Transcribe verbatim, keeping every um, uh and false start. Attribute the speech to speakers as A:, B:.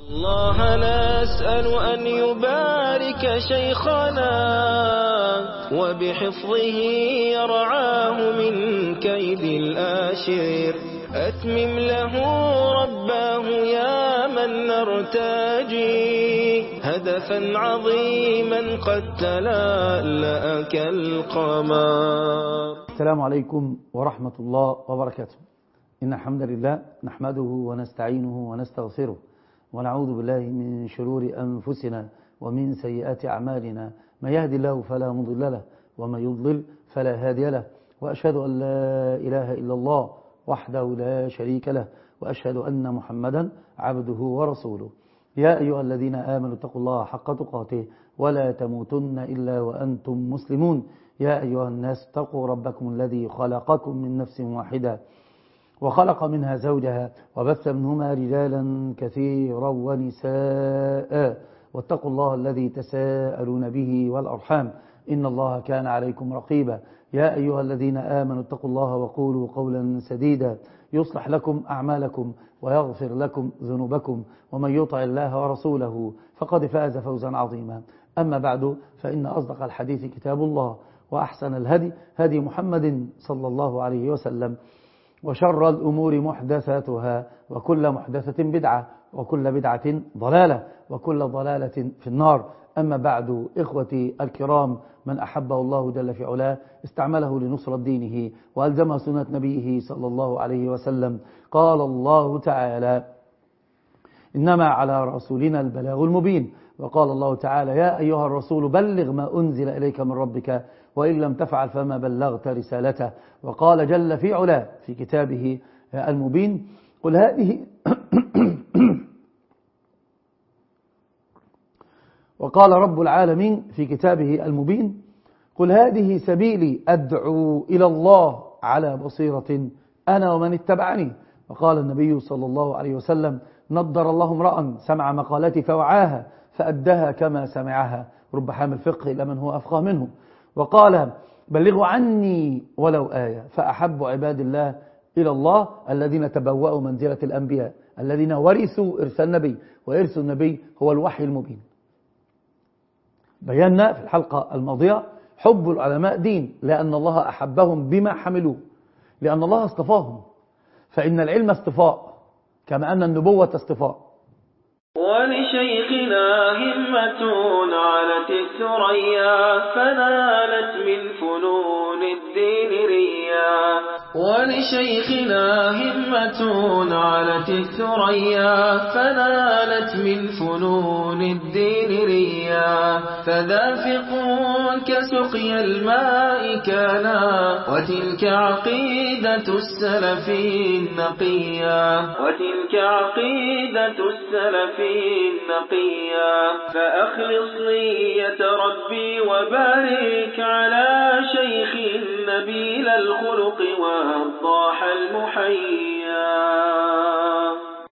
A: الله نسأل أن يبارك شيخنا وبحفظه يرعاه من كيد الآشر. أتمم له رباه يا من نرتجي هدفا عظيما قد تلألأ كالقمر.
B: السلام عليكم ورحمة الله وبركاته. إن الحمد لله نحمده ونستعينه ونستغفره ونعوذ بالله من شرور أنفسنا ومن سيئات أعمالنا. من يهدي الله فلا مضل له ومن يضلل فلا هادي له، وأشهد أن لا إله إلا الله وحده لا شريك له، وأشهد أن محمدا عبده ورسوله. يا أيها الذين آمنوا اتقوا الله حق تقاته ولا تموتن إلا وأنتم مسلمون. يا أيها الناس اتقوا ربكم الذي خلقكم من نفس واحدة وخلق منها زوجها وبث منهما رجالا كثيرا ونساء، واتقوا الله الذي تساءلون به والأرحام إن الله كان عليكم رقيبا. يا أيها الذين آمنوا اتقوا الله وقولوا قولا سديدا يصلح لكم أعمالكم ويغفر لكم ذنوبكم، ومن يطع الله ورسوله فقد فاز فوزا عظيما. أما بعد، فإن أصدق الحديث كتاب الله، وأحسن الهدي هدي محمد صلى الله عليه وسلم، وشر الأمور محدثاتها، وكل محدثة بدعة، وكل بدعة ضلالة، وكل ضلالة في النار. أما بعد، إخوتي الكرام، من أحبه الله جل في علاه استعمله لنصرة دينه وألزمه سنة نبيه صلى الله عليه وسلم. قال الله تعالى: إنما على رسولنا البلاغ المبين. وقال الله تعالى: يا أيها الرسول بلغ ما أنزل إليك من ربك وإن لم تفعل فما بلغت رسالته. وقال جل في علاه في كتابه المبين: قل هذه وقال رب العالمين في كتابه المبين: قل هذه سبيلي أدعو إلى الله على بصيرة أنا ومن اتبعني. وقال النبي صلى الله عليه وسلم: نضر الله امرأ سمع مقالتي فوعاها فأدها كما سمعها، رب حامل فقه إلى من هو أفقه منه. وقال: بلغوا عني ولو آية. فأحب عباد الله إلى الله الذين تبوأوا منزلة الأنبياء، الذين ورثوا إرث النبي، وإرث النبي هو الوحي المبين. بينا في الحلقة الماضية حب العلماء دين، لأن الله أحبهم بما حملوه، لأن الله اصطفاهم، فإن العلم اصطفاء كما أن النبوة اصطفاء.
A: ولشيخنا همة علت الثريا فنالت من فنون الدين ريا. ولشيخنا همة علت الثريا فنالت من فنون الدين ريا. فدافق كسقي الماء كانا وتلك عقيدة السلف النقيا. وتلك عقيدة السلف النقيا. فأخلص نية ربي وبارك على شيخ نبيل الخلق ووضاح المحيي.